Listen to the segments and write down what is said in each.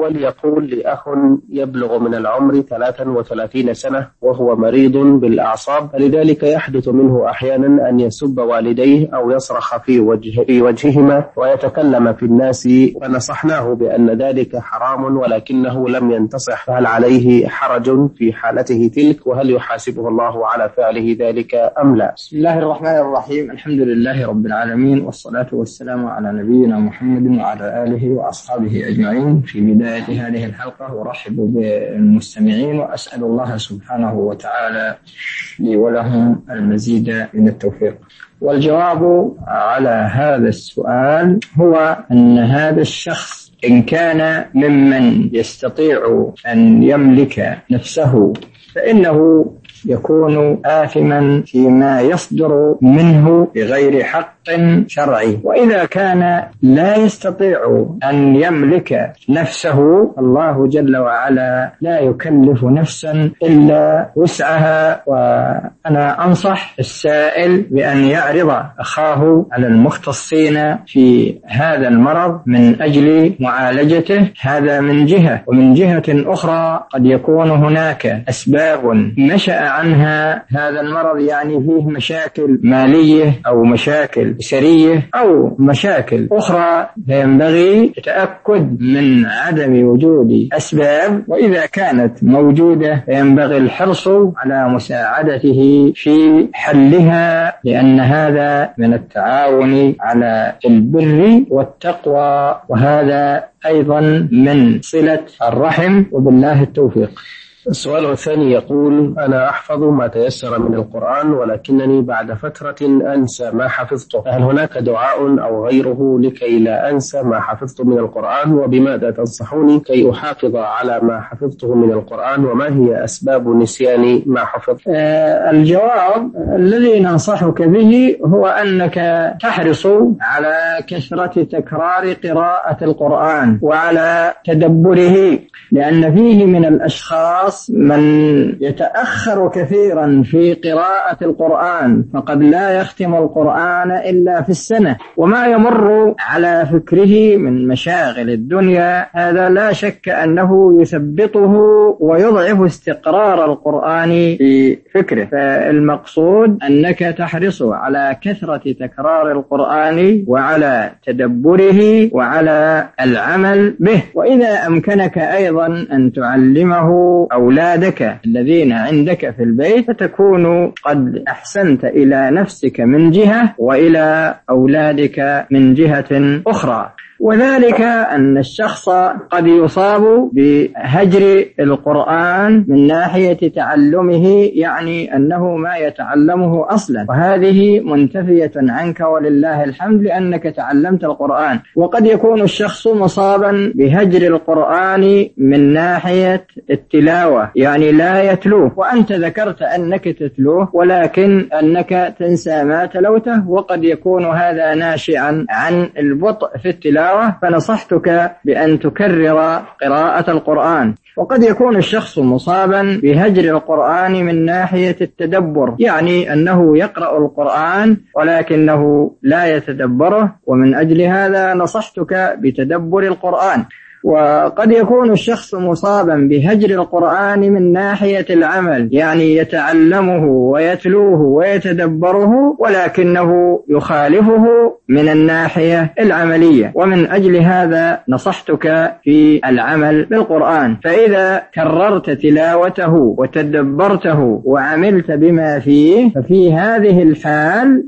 الأول يقول لأخ يبلغ من العمر 33 سنة وهو مريض بالأعصاب، فلذلك يحدث منه أحيانا أن يسب والديه أو يصرخ في وجههما ويتكلم في الناس، فنصحناه بأن ذلك حرام ولكنه لم ينتصح، فهل عليه حرج في حالته تلك؟ وهل يحاسبه الله على فعله ذلك أم لا؟ بسم الله الرحمن الرحيم. الحمد لله رب العالمين، والصلاة والسلام على نبينا محمد وعلى آله وأصحابه أجمعين. في بداية هذه الحلقة أرحب بالمستمعين وأسأل الله سبحانه وتعالى لي ولهم المزيد من التوفيق. والجواب على هذا السؤال هو أن هذا الشخص إن كان ممن يستطيع أن يملك نفسه فإنه يكون آثما فيما يصدر منه بغير حق شرعي، وإذا كان لا يستطيع أن يملك نفسه الله جل وعلا لا يكلف نفسا إلا وسعها. وأنا أنصح السائل بأن يعرض أخاه على المختصين في هذا المرض من أجل معالجته، هذا من جهة. ومن جهة أخرى قد يكون هناك أسباب نشأ عنها هذا المرض، يعني فيه مشاكل مالية أو مشاكل أسرية أو مشاكل أخرى، فينبغي التأكد من عدم وجود أسباب، وإذا كانت موجودة فينبغي الحرص على مساعدته في حلها، لأن هذا من التعاون على البر والتقوى، وهذا أيضا من صلة الرحم، وبالله التوفيق. السؤال الثاني يقول: أنا أحفظ ما تيسر من القرآن ولكنني بعد فترة أنسى ما حفظته، هل هناك دعاء أو غيره لكي لا أنسى ما حفظت من القرآن؟ وبماذا تنصحوني كي أحافظ على ما حفظته من القرآن؟ وما هي أسباب نسيان ما حفظت؟ الجواب الذي ننصحك به هو أنك تحرص على كثرة تكرار قراءة القرآن وعلى تدبره، لأن فيه من الأشخاص من يتأخر كثيرا في قراءة القرآن، فقد لا يختم القرآن إلا في السنة، وما يمر على فكره من مشاغل الدنيا هذا لا شك أنه يثبطه ويضعف استقرار القرآن في فكره. فالمقصود أنك تحرص على كثرة تكرار القرآن وعلى تدبره وعلى العمل به، وإذا أمكنك أيضا أن تعلمه أولادك الذين عندك في البيت، فتكون قد أحسنت إلى نفسك من جهة وإلى أولادك من جهة أخرى. وذلك أن الشخص قد يصاب بهجر القرآن من ناحية تعلمه، يعني أنه ما يتعلمه أصلا، وهذه منتفية عنك ولله الحمد لأنك تعلمت القرآن. وقد يكون الشخص مصابا بهجر القرآن من ناحية التلاوة، يعني لا يتلوه، وأنت ذكرت أنك تتلوه ولكن أنك تنسى ما تلوته، وقد يكون هذا ناشئا عن البطء في التلاوة، فنصحتك بأن تكرر قراءة القرآن. وقد يكون الشخص مصابا بهجر القرآن من ناحية التدبر، يعني أنه يقرأ القرآن ولكنه لا يتدبره، ومن أجل هذا نصحتك بتدبر القرآن. وقد يكون الشخص مصابا بهجر القرآن من ناحية العمل، يعني يتعلمه ويتلوه ويتدبره ولكنه يخالفه من الناحية العملية، ومن أجل هذا نصحتك في العمل بالقرآن. فإذا كررت تلاوته وتدبرته وعملت بما فيه، ففي هذه الحال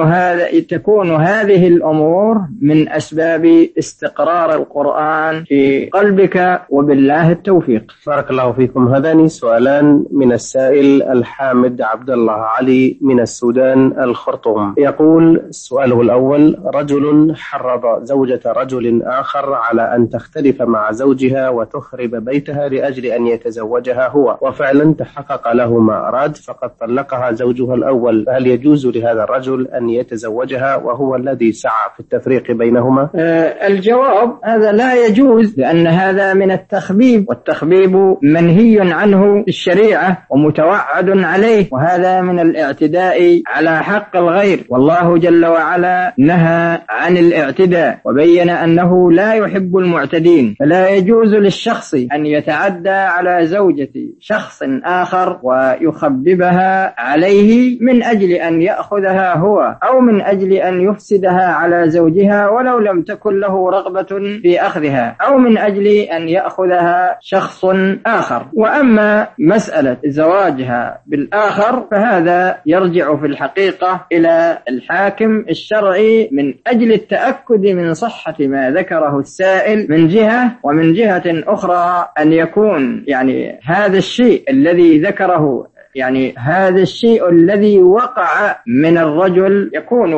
تكون هذه الأمور من أسباب استقرار القرآن في قلبك، وبالله التوفيق. بارك الله فيكم. هذان سؤالان من السائل الحامد عبد الله علي من السودان الخرطوم. يقول سؤاله الأول: رجل حرض زوجة رجل آخر على أن تختلف مع زوجها وتخرب بيتها لأجل أن يتزوجها هو، وفعلا تحقق له ما أراد، فقد طلقها زوجها الأول، فهل يجوز لهذا الرجل أن يتزوجها وهو الذي سعى في التفريق بينهما؟ الجواب: هذا لا يجوز يجوز، لأن هذا من التخبيب، والتخبيب منهي عنه في الشريعة ومتوعد عليه، وهذا من الاعتداء على حق الغير، والله جل وعلا نهى عن الاعتداء وبين أنه لا يحب المعتدين. فلا يجوز للشخص أن يتعدى على زوجة شخص آخر ويخببها عليه من أجل أن يأخذها هو، أو من أجل أن يفسدها على زوجها ولو لم تكن له رغبة في أخذها، أو من أجل أن يأخذها شخص آخر. وأما مسألة زواجها بالآخر فهذا يرجع في الحقيقة إلى الحاكم الشرعي من أجل التأكد من صحة ما ذكره السائل من جهة، ومن جهة أخرى أن يكون هذا الشيء الذي ذكره، هذا الشيء الذي وقع من الرجل يكون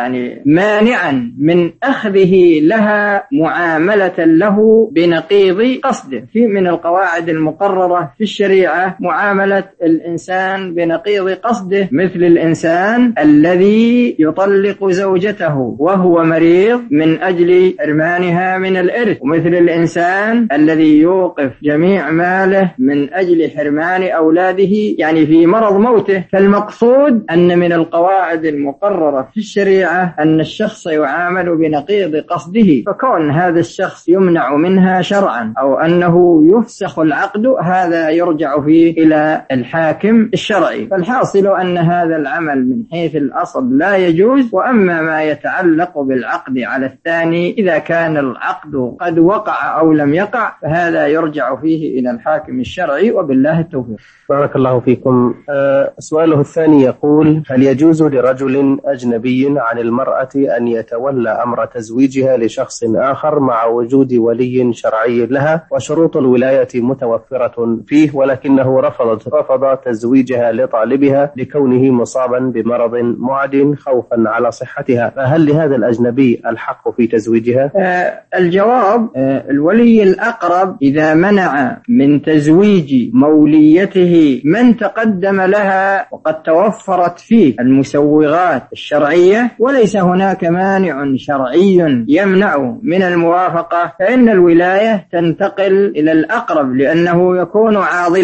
مانعا من أخذه لها معاملة له بنقيض قصده. في من القواعد المقررة في الشريعة معاملة الإنسان بنقيض قصده، مثل الإنسان الذي يطلق زوجته وهو مريض من أجل حرمانها من الإرث، ومثل الإنسان الذي يوقف جميع ماله من أجل حرمان أولاده في مرض موته. فالمقصود أن من القواعد المقررة في الشريعة أن الشخص يعامل بنقيض قصده، فكون هذا الشخص يمنع منها شرعا أو أنه يفسخ العقد هذا يرجع فيه إلى الحاكم الشرعي. فالحاصل أن هذا العمل من حيث الأصل لا يجوز. وأما ما يتعلق بالعقد على الثاني إذا كان العقد قد وقع أو لم يقع فهذا يرجع فيه إلى الحاكم الشرعي، وبالله التوفيق. بارك الله فيكم. سؤاله الثاني يقول: هل يجوز لرجل أجنبي عن المرأة أن يتولى أمر تزويجها لشخص آخر مع وجود ولي شرعي لها وشروط الولاية متوفرة فيه، ولكنه رفض تزويجها لطالبها لكونه مصابا بمرض معد خوفا على صحتها، فهل لهذا الأجنبي الحق في تزويجها؟ الجواب: الولي الأقرب إذا منع من تزويج موليته من تقدم لها وقد توفرت فيه المسوغات الشرعية وليس هناك مانع شرعي يمنع من الموافقة، فإن الولاية تنتقل إلى الأقرب لأنه يكون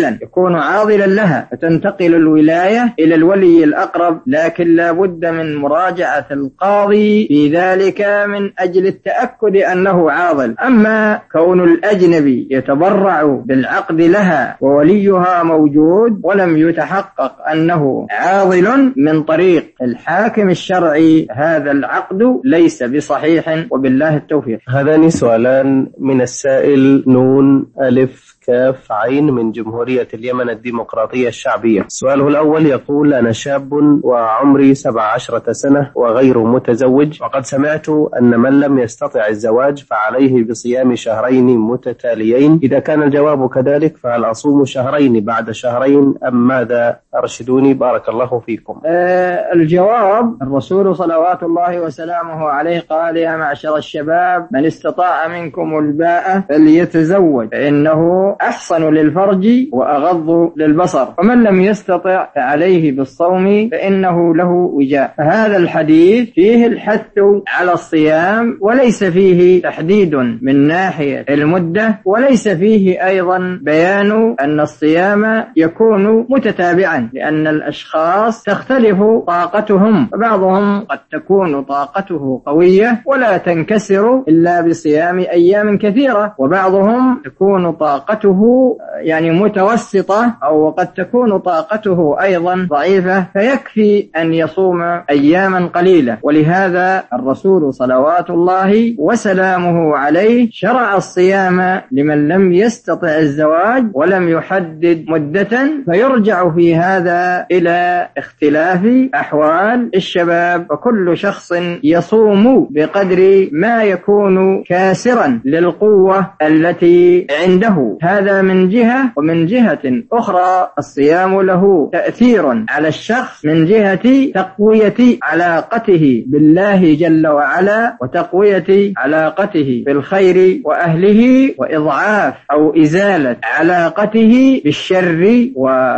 عاضلا لها، فتنتقل الولاية إلى الولي الأقرب. لكن لا بد من مراجعة القاضي في ذلك من أجل التأكد أنه عاضل. أما كون الأجنبي يتبرع بالعقد لها ووليها موجود ولم يتحقق أنه عاضل من طريق الحاكم الشرعي هذا العقد ليس بصحيح، وبالله التوفيق. هذان سؤالان من السائل نون ألف كاف عين من جمهورية اليمن الديمقراطية الشعبية. سؤاله الأول يقول: أنا شاب وعمري 17 سنة وغير متزوج، وقد سمعت أن من لم يستطع الزواج فعليه بصيام شهرين متتاليين، إذا كان الجواب كذلك فهل أصوم شهرين بعد شهرين أم ماذا؟ أرشدوني بارك الله فيكم. الجواب: الرسول صلوات الله وسلامه عليه قال: يا معشر الشباب من استطاع منكم الباءة فليتزوج فإنه أحصن للفرج وأغض للبصر، ومن لم يستطع فعليه بالصوم فإنه له وجاء. فهذا الحديث فيه الحث على الصيام وليس فيه تحديد من ناحية المدة، وليس فيه أيضا بيان أن الصيام يكون متتابعا، لأن الأشخاص تختلف طاقتهم، فبعضهم قد تكون طاقته قوية ولا تنكسر إلا بصيام أيام كثيرة، وبعضهم تكون طاقته متوسطة أو قد تكون طاقته أيضا ضعيفة فيكفي أن يصوم أياما قليلة. ولهذا الرسول صلوات الله وسلامه عليه شرع الصيام لمن لم يستطع الزواج ولم يحدد مدة، فيرجع في هذا إلى اختلاف أحوال الشباب، وكل شخص يصوم بقدر ما يكون كاسرا للقوة التي عنده. هذا من جهة. ومن جهة أخرى الصيام له تأثير على الشخص من جهة تقوية علاقته بالله جل وعلا، وتقوية علاقته بالخير وأهله، وإضعاف أو إزالة علاقته بالشر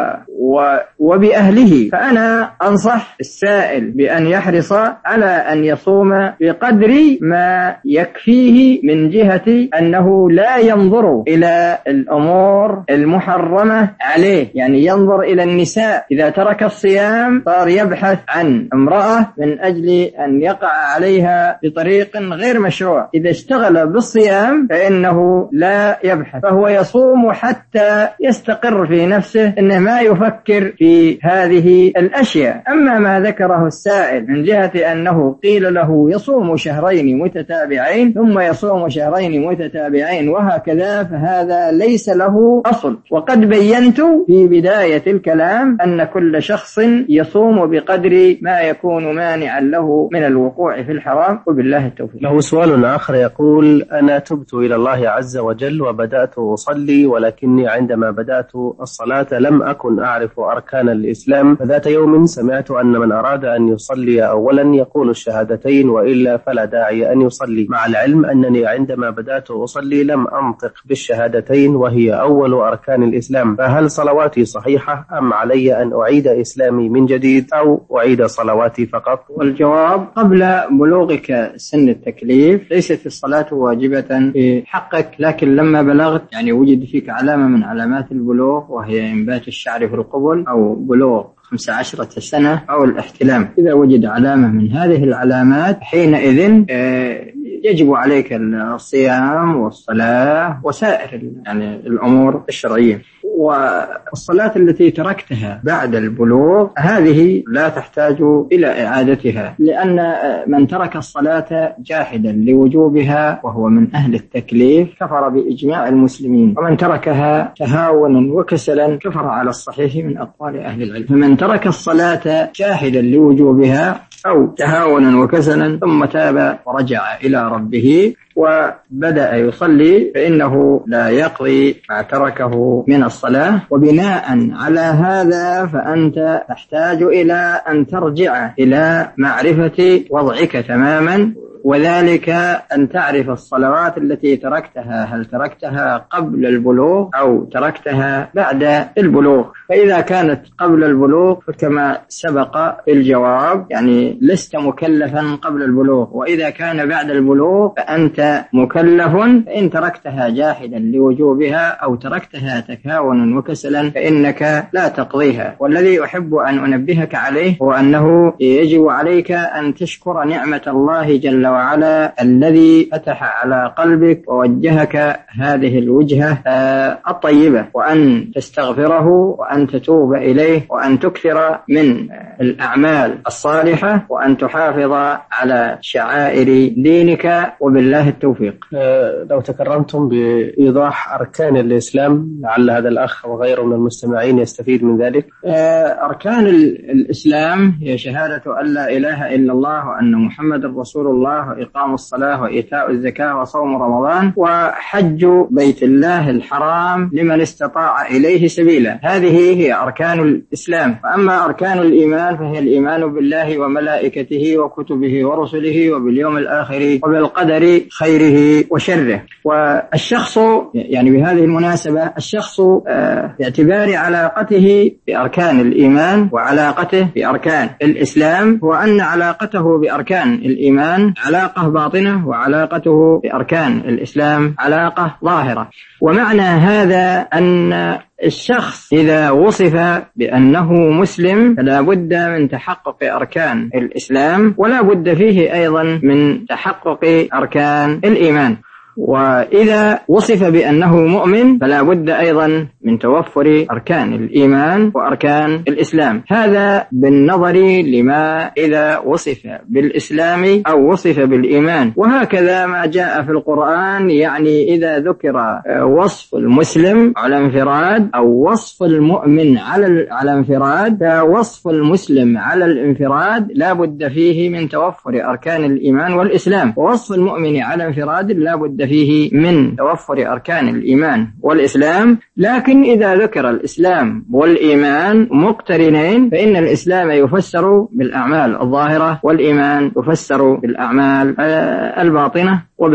وبأهله. فأنا أنصح السائل بأن يحرص على أن يصوم بقدر ما يكفيه من جهة أنه لا ينظر إلى الأمور المحرمة عليه، يعني ينظر إلى النساء. إذا ترك الصيام صار يبحث عن امرأة من أجل أن يقع عليها بطريق غير مشروع. إذا اشتغل بالصيام فإنه لا يبحث، فهو يصوم حتى يستقر في نفسه أنه ما يفكر في هذه الأشياء. أما ما ذكره السائل من جهة أنه قيل له يصوم شهرين متتابعين ثم يصوم شهرين متتابعين وهكذا، فهذا ليس له أصل. وقد بينت في بداية الكلام أن كل شخص يصوم بقدر ما يكون مانعا له من الوقوع في الحرام، وبالله التوفيق. له سؤال آخر يقول: أنا تبت إلى الله عز وجل وبدأت أصلي، ولكني عندما بدأت الصلاة لم أكن أعرف أركان الإسلام، فذات يوم سمعت أن من أراد أن يصلي أولا يقول الشهادتين وإلا فلا داعي أن يصلي، مع العلم أنني عندما بدأت أصلي لم أنطق بالشهادتين وهي أول أركان الإسلام، فهل صلواتي صحيحة أم علي أن أعيد إسلامي من جديد أو أعيد صلواتي فقط؟ والجواب: قبل بلوغك سن التكليف ليست الصلاة واجبة في حقك، لكن لما بلغت يعني وجد فيك علامة من علامات البلوغ وهي إنبات الشعر في القبل أو بلوغ 15 سنة أو الاحتلام، إذا وجد علامة من هذه العلامات حينئذ يجب عليك الصيام والصلاة وسائر يعني الأمور الشرعية. والصلاة التي تركتها بعد البلوغ هذه لا تحتاج إلى إعادتها، لأن من ترك الصلاة جاحدا لوجوبها وهو من أهل التكليف كفر بإجماع المسلمين، ومن تركها تهاونا وكسلا كفر على الصحيح من أقوال أهل العلم. فمن ترك الصلاة جاحدا لوجوبها أو تهاونا وكسلا ثم تاب ورجع إلى ربه وبدأ يصلي فإنه لا يقضي ما تركه من الصلاة. وبناء على هذا فأنت تحتاج إلى أن ترجع إلى معرفة وضعك تماما، وذلك أن تعرف الصلوات التي تركتها هل تركتها قبل البلوغ أو تركتها بعد البلوغ. فإذا كانت قبل البلوغ فكما سبق في الجواب يعني لست مكلفا قبل البلوغ، وإذا كان بعد البلوغ فأنت مكلف، فإن تركتها جاحدا لوجوبها أو تركتها تكاونا وكسلا فإنك لا تقضيها. والذي أحب أن أنبهك عليه هو أنه يجب عليك أن تشكر نعمة الله جل وعلا الذي فتح على قلبك ووجهك هذه الوجهة الطيبة، وأن تستغفره وأن تتوب إليه وأن تكثر من الأعمال الصالحة وأن تحافظ على شعائر دينك، وبالله التوفيق. لو تكرمتم بإيضاح أركان الإسلام لعل هذا الأخ وغيره من المستمعين يستفيد من ذلك. أركان الإسلام هي شهادة أن لا إله إلا الله وأن محمد رسول الله، وإقام الصلاة وإيتاء الزكاة وصوم رمضان وحج بيت الله الحرام لمن استطاع إليه سبيلا. هذه هي أركان الإسلام. وأما أركان الإيمان فهي الإيمان بالله وملائكته وكتبه ورسله وباليوم الآخر وبالقدر خيره وشره. والشخص يعني بهذه المناسبة الشخص باعتبار علاقته بأركان الإيمان وعلاقته بأركان الإسلام هو أن علاقته بأركان الإيمان علاقة باطنة وعلاقته بأركان الإسلام علاقة ظاهرة. ومعنى هذا أن الشخص إذا وصف بأنه مسلم فلا بد من تحقق أركان الإسلام، ولا بد فيه أيضا من تحقق أركان الإيمان. وإذا وصف بأنه مؤمن فلا بد أيضا من توفر أركان الإيمان وأركان الإسلام. هذا بالنظر لما إذا وصف بالإسلام أو وصف بالإيمان. وهكذا ما جاء في القرآن، يعني إذا ذكر وصف المسلم على انفراد أو وصف المؤمن على انفراد، فوصف المسلم على الانفراد لا بد فيه من توفر أركان الإيمان والإسلام، ووصف المؤمن على انفراد لا بد فيه من توفر أركان الإيمان والإسلام. لكن إذا ذكر الإسلام والإيمان مقترنين فإن الإسلام يفسر بالأعمال الظاهرة والإيمان يفسر بالأعمال الباطنة.